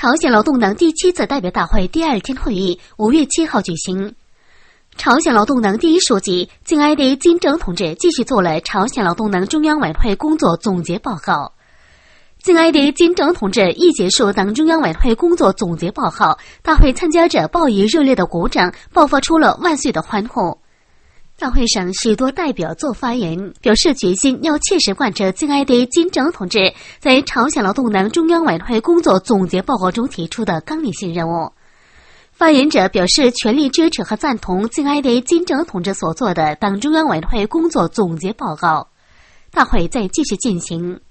朝鲜劳动党第7次代表大会第2天会议5月7号举行。朝鲜劳动党第1书记金爱德金正同志继续做了朝鲜劳动党中央委员会工作总结报告。金爱德金正同志一结束党中央委员会工作总结报告，大会参加者报以热烈的鼓掌，爆发出了万岁的欢呼。大会上许多代表做发言，表示决心要切实贯彻金爱德金正同志在朝鲜劳动党中央委员会工作总结报告中提出的纲领性任务。发言者表示全力支持和赞同金爱德金正同志所做的党中央委员会工作总结报告。大会再继续进行。